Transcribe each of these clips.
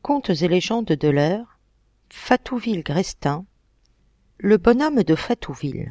Contes et légendes de l'heure, Fatouville-Grestin, le bonhomme de Fatouville.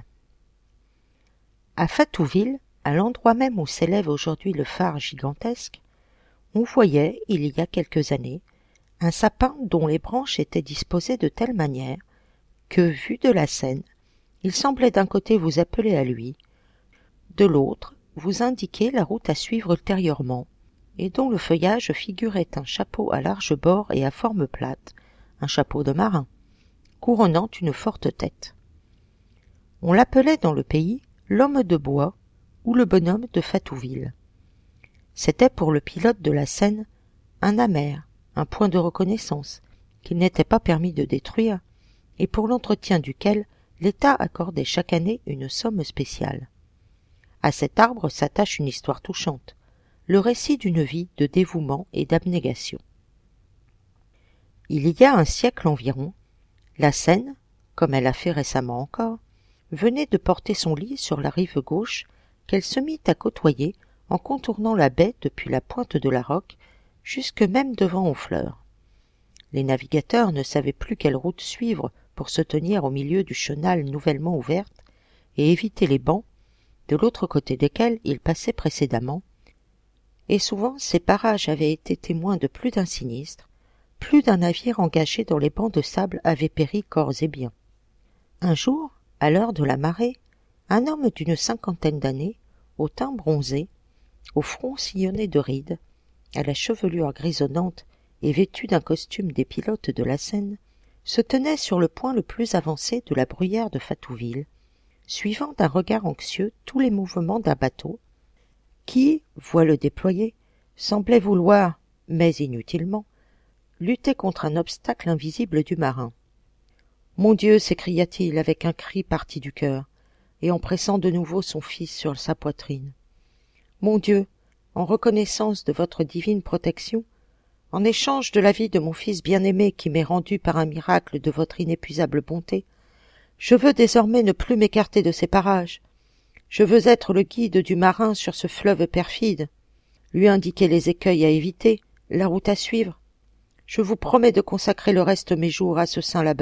À Fatouville, à l'endroit même où s'élève aujourd'hui le phare gigantesque, on voyait, il y a quelques années, un sapin dont les branches étaient disposées de telle manière que, vu de la Seine, il semblait d'un côté vous appeler à lui, de l'autre vous indiquer la route à suivre ultérieurement, et dont le feuillage figurait un chapeau à large bord et à forme plate, un chapeau de marin, couronnant une forte tête. On l'appelait dans le pays l'homme de bois ou le bonhomme de Fatouville. C'était pour le pilote de la Seine un amer, un point de reconnaissance qu'il n'était pas permis de détruire et pour l'entretien duquel l'État accordait chaque année une somme spéciale. À cet arbre s'attache une histoire touchante, le récit d'une vie de dévouement et d'abnégation. Il y a un siècle environ, la Seine, comme elle a fait récemment encore, venait de porter son lit sur la rive gauche qu'elle se mit à côtoyer en contournant la baie depuis la pointe de la Roque jusque même devant Honfleur. Les navigateurs ne savaient plus quelle route suivre pour se tenir au milieu du chenal nouvellement ouverte et éviter les bancs, de l'autre côté desquels ils passaient précédemment, et souvent ces parages avaient été témoins de plus d'un sinistre, plus d'un navire engagé dans les bancs de sable avait péri corps et biens. Un jour, à l'heure de la marée, un homme d'une cinquantaine d'années, au teint bronzé, au front sillonné de rides, à la chevelure grisonnante et vêtu d'un costume des pilotes de la Seine, se tenait sur le point le plus avancé de la bruyère de Fatouville, suivant d'un regard anxieux tous les mouvements d'un bateau, qui, voile déployée, semblait vouloir, mais inutilement, lutter contre un obstacle invisible du marin. « Mon Dieu !» s'écria-t-il avec un cri parti du cœur, et en pressant de nouveau son fils sur sa poitrine. « Mon Dieu, en reconnaissance de votre divine protection, en échange de la vie de mon fils bien-aimé qui m'est rendu par un miracle de votre inépuisable bonté, je veux désormais ne plus m'écarter de ces parages. Je veux être le guide du marin sur ce fleuve perfide, lui indiquer les écueils à éviter, la route à suivre. Je vous promets de consacrer le reste de mes jours à ce saint labeur. »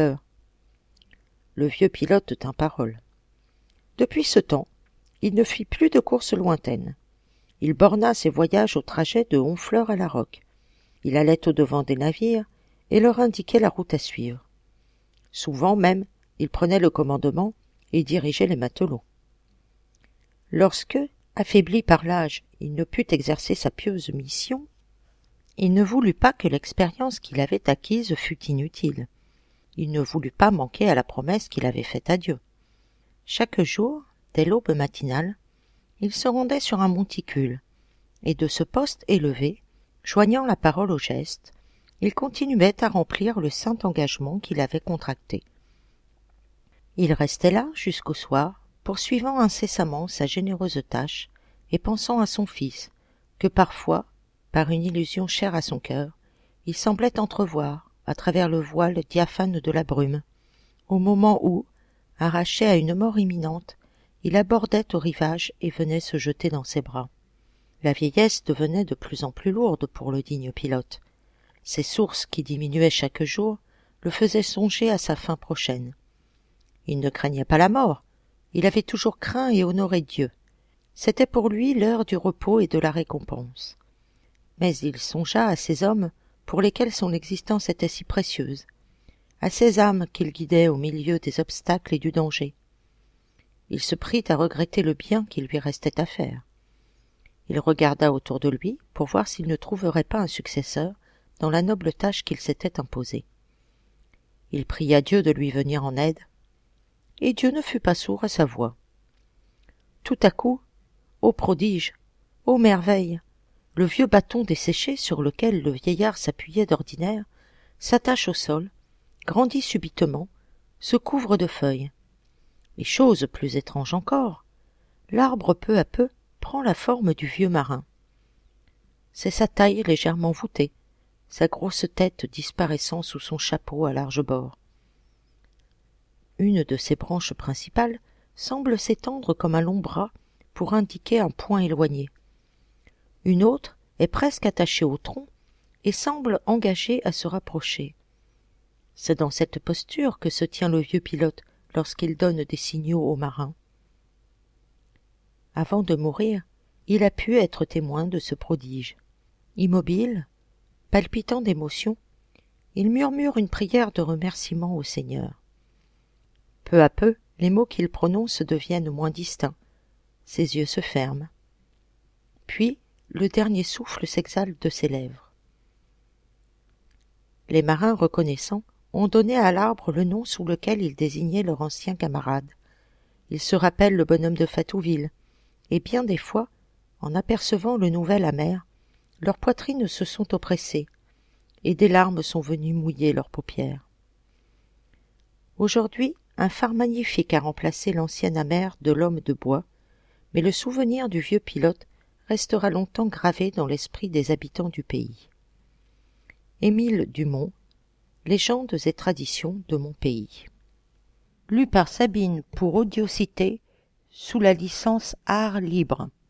Le vieux pilote tint parole. Depuis ce temps, il ne fit plus de courses lointaines. Il borna ses voyages au trajet de Honfleur à la Roque. Il allait au-devant des navires et leur indiquait la route à suivre. Souvent même, il prenait le commandement et dirigeait les matelots. Lorsque, affaibli par l'âge, il ne put exercer sa pieuse mission, il ne voulut pas que l'expérience qu'il avait acquise fût inutile. Il ne voulut pas manquer à la promesse qu'il avait faite à Dieu. Chaque jour, dès l'aube matinale, il se rendait sur un monticule, et de ce poste élevé, joignant la parole au geste, il continuait à remplir le saint engagement qu'il avait contracté. Il restait là jusqu'au soir, poursuivant incessamment sa généreuse tâche et pensant à son fils, que parfois, par une illusion chère à son cœur, il semblait entrevoir à travers le voile diaphane de la brume, au moment où, arraché à une mort imminente, il abordait au rivage et venait se jeter dans ses bras. La vieillesse devenait de plus en plus lourde pour le digne pilote. Ses sources qui diminuaient chaque jour le faisaient songer à sa fin prochaine. Il ne craignait pas la mort, il avait toujours craint et honoré Dieu. C'était pour lui l'heure du repos et de la récompense. Mais il songea à ces hommes pour lesquels son existence était si précieuse, à ces âmes qu'il guidait au milieu des obstacles et du danger. Il se prit à regretter le bien qu'il lui restait à faire. Il regarda autour de lui pour voir s'il ne trouverait pas un successeur dans la noble tâche qu'il s'était imposée. Il pria Dieu de lui venir en aide, et Dieu ne fut pas sourd à sa voix. Tout à coup, ô prodige, ô merveille, le vieux bâton desséché sur lequel le vieillard s'appuyait d'ordinaire s'attache au sol, grandit subitement, se couvre de feuilles. Et chose plus étrange encore, l'arbre peu à peu prend la forme du vieux marin. C'est sa taille légèrement voûtée, sa grosse tête disparaissant sous son chapeau à large bord. Une de ses branches principales semble s'étendre comme un long bras pour indiquer un point éloigné. Une autre est presque attachée au tronc et semble engagé à se rapprocher. C'est dans cette posture que se tient le vieux pilote lorsqu'il donne des signaux aux marins. Avant de mourir, il a pu être témoin de ce prodige. Immobile, palpitant d'émotion, il murmure une prière de remerciement au Seigneur. Peu à peu, les mots qu'il prononce deviennent moins distincts. Ses yeux se ferment. Puis, le dernier souffle s'exhale de ses lèvres. Les marins reconnaissants ont donné à l'arbre le nom sous lequel ils désignaient leur ancien camarade. Ils se rappellent le bonhomme de Fatouville, et bien des fois, en apercevant le nouvel amer, leurs poitrines se sont oppressées, et des larmes sont venues mouiller leurs paupières. Aujourd'hui, un phare magnifique a remplacé l'ancienne amer de l'homme de bois, mais le souvenir du vieux pilote restera longtemps gravé dans l'esprit des habitants du pays. Émile Dumont, Légendes et traditions de mon pays. Lu par Sabine pour Audiocité, sous la licence Art Libre.